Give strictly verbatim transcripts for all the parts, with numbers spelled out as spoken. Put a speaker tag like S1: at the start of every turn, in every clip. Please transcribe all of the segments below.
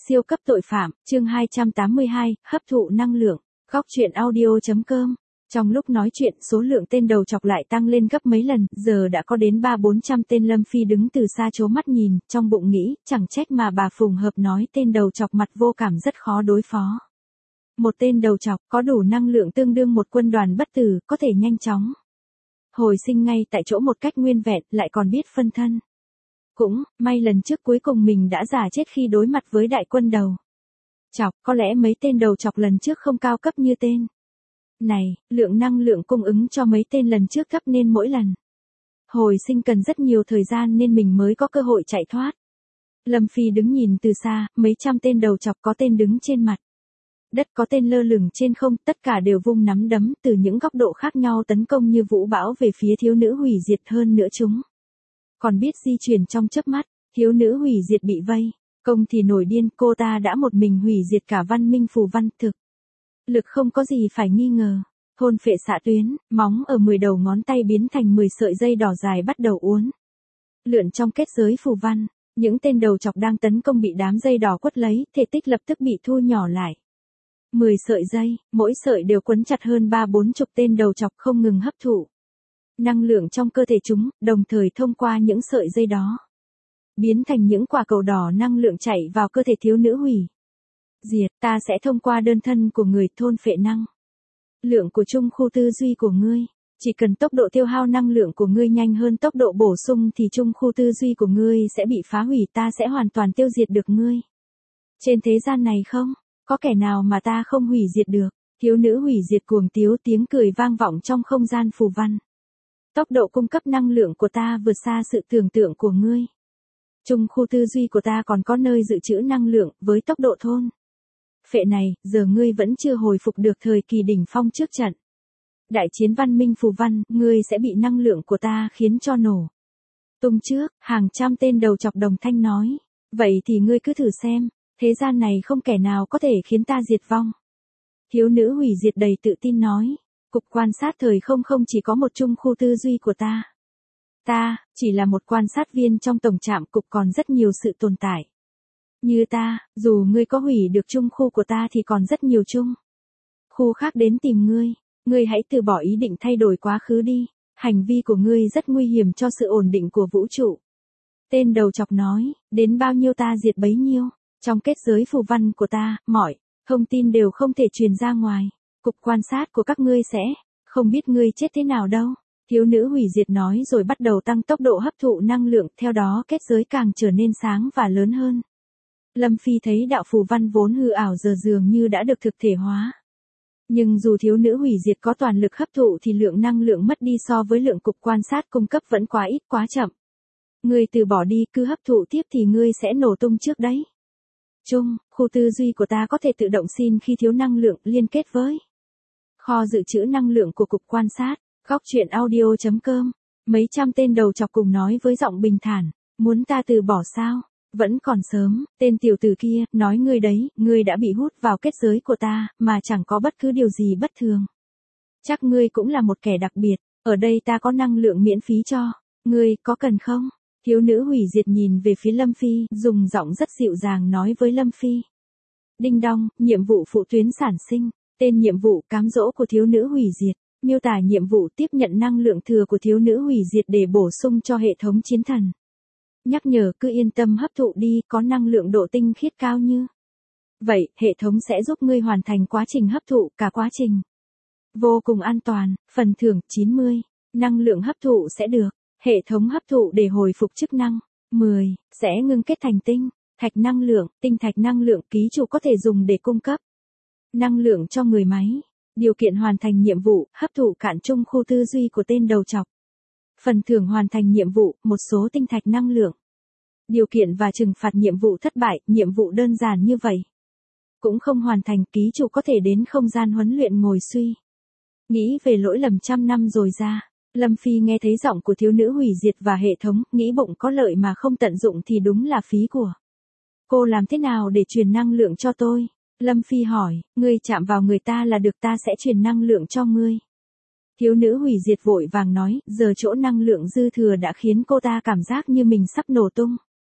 S1: Siêu cấp tội phạm, chương hai trăm tám mươi hai, hấp thụ năng lượng. Góc truyện audio.com. Trong lúc nói chuyện, số lượng tên đầu chọc lại tăng lên gấp mấy lần, giờ đã có đến ba bốn trăm tên. Lâm Phi đứng từ xa trố mắt nhìn, trong bụng nghĩ, chẳng trách mà bà Phùng Hợp nói tên đầu chọc mặt vô cảm rất khó đối phó. Một tên đầu chọc có đủ năng lượng tương đương một quân đoàn bất tử, có thể nhanh chóng hồi sinh ngay tại chỗ một cách nguyên vẹn, lại còn biết phân thân. Cũng, may lần trước cuối cùng mình đã giả chết khi đối mặt với đại quân đầu chọc, có lẽ mấy tên đầu chọc lần trước không cao cấp như tên này, lượng năng lượng cung ứng cho mấy tên lần trước thấp nên mỗi lần hồi sinh cần rất nhiều thời gian nên mình mới có cơ hội chạy thoát. Lâm Phi đứng nhìn từ xa, mấy trăm tên đầu chọc, có tên đứng trên mặt đất, có tên lơ lửng trên không, tất cả đều vung nắm đấm từ những góc độ khác nhau tấn công như vũ bão về phía thiếu nữ hủy diệt. Hơn nữa chúng còn biết di chuyển trong chớp mắt. Thiếu nữ hủy diệt bị vây công thì nổi điên, cô ta đã một mình hủy diệt cả văn minh phù văn, thực lực không có gì phải nghi ngờ. Thôn phệ xạ tuyến, móng ở mười đầu ngón tay biến thành mười sợi dây đỏ dài bắt đầu uốn lượn trong kết giới phù văn. Những tên đầu chọc đang tấn công bị đám dây đỏ quất lấy, thể tích lập tức bị thu nhỏ lại. mười sợi dây, mỗi sợi đều quấn chặt hơn ba bốn chục tên đầu chọc, không ngừng hấp thụ năng lượng trong cơ thể chúng, đồng thời thông qua những sợi dây đó biến thành những quả cầu đỏ năng lượng chạy vào cơ thể thiếu nữ hủy diệt. Ta sẽ thông qua đơn thân của người thôn phệ năng lượng của trung khu tư duy của ngươi. Chỉ cần tốc độ tiêu hao năng lượng của ngươi nhanh hơn tốc độ bổ sung thì trung khu tư duy của ngươi sẽ bị phá hủy, ta sẽ hoàn toàn tiêu diệt được ngươi. Trên thế gian này không có kẻ nào mà ta không hủy diệt được. Thiếu nữ hủy diệt cuồng tiếu, tiếng cười vang vọng trong không gian phù văn. Tốc độ cung cấp năng lượng của ta vượt xa sự tưởng tượng của ngươi. Trung khu tư duy của ta còn có nơi dự trữ năng lượng, với tốc độ thôn phệ này, giờ ngươi vẫn chưa hồi phục được thời kỳ đỉnh phong trước trận đại chiến văn minh phù văn, ngươi sẽ bị năng lượng của ta khiến cho nổ tung trước. Hàng trăm tên đầu chọc đồng thanh nói. Vậy thì ngươi cứ thử xem, thế gian này không kẻ nào có thể khiến ta diệt vong. Thiếu nữ hủy diệt đầy tự tin nói. Cục quan sát thời không không chỉ có một trung khu tư duy của ta. Ta, chỉ là một quan sát viên trong tổng trạm cục, còn rất nhiều sự tồn tại như ta. Dù ngươi có hủy được trung khu của ta thì còn rất nhiều trung khu khác đến tìm ngươi. Ngươi hãy từ bỏ ý định thay đổi quá khứ đi. Hành vi của ngươi rất nguy hiểm cho sự ổn định của vũ trụ. Tên đầu chọc nói, đến bao nhiêu ta diệt bấy nhiêu. Trong kết giới phù văn của ta, mọi thông tin đều không thể truyền ra ngoài. Cục quan sát của các ngươi sẽ không biết ngươi chết thế nào đâu. Thiếu nữ hủy diệt nói rồi bắt đầu tăng tốc độ hấp thụ năng lượng, theo đó kết giới càng trở nên sáng và lớn hơn. Lâm Phi thấy đạo phù văn vốn hư ảo giờ dường như đã được thực thể hóa. Nhưng dù thiếu nữ hủy diệt có toàn lực hấp thụ thì lượng năng lượng mất đi so với lượng cục quan sát cung cấp vẫn quá ít, quá chậm. Ngươi từ bỏ đi, cứ hấp thụ tiếp thì ngươi sẽ nổ tung trước đấy. Trung, khu tư duy của ta có thể tự động xin khi thiếu năng lượng, liên kết với kho dự trữ năng lượng của cục quan sát. Góc truyện audio.com. Mấy trăm tên đầu chọc cùng nói với giọng bình thản. Muốn ta từ bỏ sao? Vẫn còn sớm. Tên tiểu tử kia, nói ngươi đấy, ngươi đã bị hút vào kết giới của ta, mà chẳng có bất cứ điều gì bất thường. Chắc ngươi cũng là một kẻ đặc biệt. Ở đây ta có năng lượng miễn phí cho ngươi, có cần không? Thiếu nữ hủy diệt nhìn về phía Lâm Phi, dùng giọng rất dịu dàng nói với Lâm Phi. Đinh đong, nhiệm vụ phụ tuyến sản sinh. Tên nhiệm vụ cám dỗ của thiếu nữ hủy diệt. Miêu tả nhiệm vụ tiếp nhận năng lượng thừa của thiếu nữ hủy diệt để bổ sung cho hệ thống chiến thần. Nhắc nhở cứ yên tâm hấp thụ đi, có năng lượng độ tinh khiết cao như vậy, hệ thống sẽ giúp ngươi hoàn thành quá trình hấp thụ, cả quá trình vô cùng an toàn. Phần thưởng chín mươi. Năng lượng hấp thụ sẽ được hệ thống hấp thụ để hồi phục chức năng. mười. Sẽ ngưng kết thành tinh thạch năng lượng. Tinh thạch năng lượng ký chủ có thể dùng để cung cấp năng lượng cho người máy. Điều kiện hoàn thành nhiệm vụ, hấp thụ cạn trung khu tư duy của tên đầu chọc. Phần thưởng hoàn thành nhiệm vụ, một số tinh thạch năng lượng. Điều kiện và trừng phạt nhiệm vụ thất bại, nhiệm vụ đơn giản như vậy cũng không hoàn thành, ký chủ có thể đến không gian huấn luyện ngồi suy nghĩ về lỗi lầm trăm năm rồi ra. Lâm Phi nghe thấy giọng của thiếu nữ hủy diệt và hệ thống, nghĩ bụng có lợi mà không tận dụng thì đúng là phí của. Cô làm thế nào để truyền năng lượng cho tôi? Lâm Phi hỏi. Ngươi chạm vào người ta là được, ta sẽ truyền năng lượng cho ngươi. Thiếu nữ hủy diệt vội vàng nói, giờ chỗ năng lượng dư thừa đã khiến cô ta cảm giác như mình sắp nổ tung.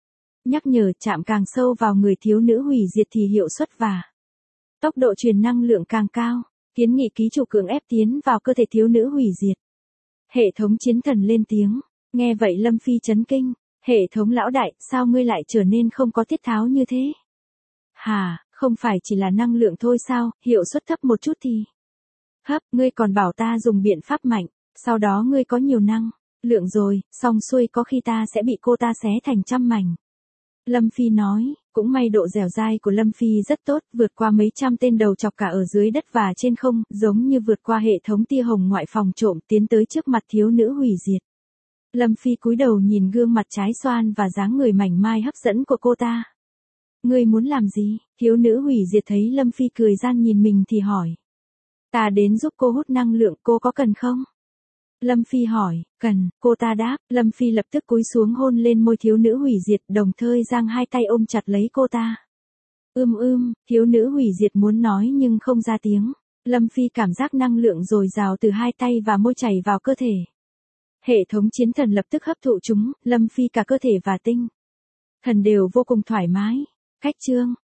S1: Nhắc nhở chạm càng sâu vào người thiếu nữ hủy diệt thì hiệu suất và tốc độ truyền năng lượng càng cao. Kiến nghị ký chủ cưỡng ép tiến vào cơ thể thiếu nữ hủy diệt. Hệ thống chiến thần lên tiếng. Nghe vậy Lâm Phi chấn kinh. Hệ thống lão đại, sao ngươi lại trở nên không có tiết tháo như thế? Hà, không phải chỉ là năng lượng thôi sao, hiệu suất thấp một chút thì. Hấp, ngươi còn bảo ta dùng biện pháp mạnh, sau đó ngươi có nhiều năng lượng rồi, xong xuôi có khi ta sẽ bị cô ta xé thành trăm mảnh. Lâm Phi nói, cũng may độ dẻo dai của Lâm Phi rất tốt, vượt qua mấy trăm tên đầu chọc cả ở dưới đất và trên không, giống như vượt qua hệ thống tia hồng ngoại phòng trộm tiến tới trước mặt thiếu nữ hủy diệt. Lâm Phi cúi đầu nhìn gương mặt trái xoan và dáng người mảnh mai hấp dẫn của cô ta. Ngươi muốn làm gì? Thiếu nữ hủy diệt thấy Lâm Phi cười gian nhìn mình thì hỏi. Ta đến giúp cô hút năng lượng, cô có cần không? Lâm Phi hỏi, cần, cô ta đáp, Lâm Phi lập tức cúi xuống hôn lên môi thiếu nữ hủy diệt, đồng thời giang hai tay ôm chặt lấy cô ta. Ưm ưm, thiếu nữ hủy diệt muốn nói nhưng không ra tiếng. Lâm Phi cảm giác năng lượng dồi dào từ hai tay và môi chảy vào cơ thể. Hệ thống chiến thần lập tức hấp thụ chúng, Lâm Phi cả cơ thể và tinh thần đều vô cùng thoải mái. Cách chương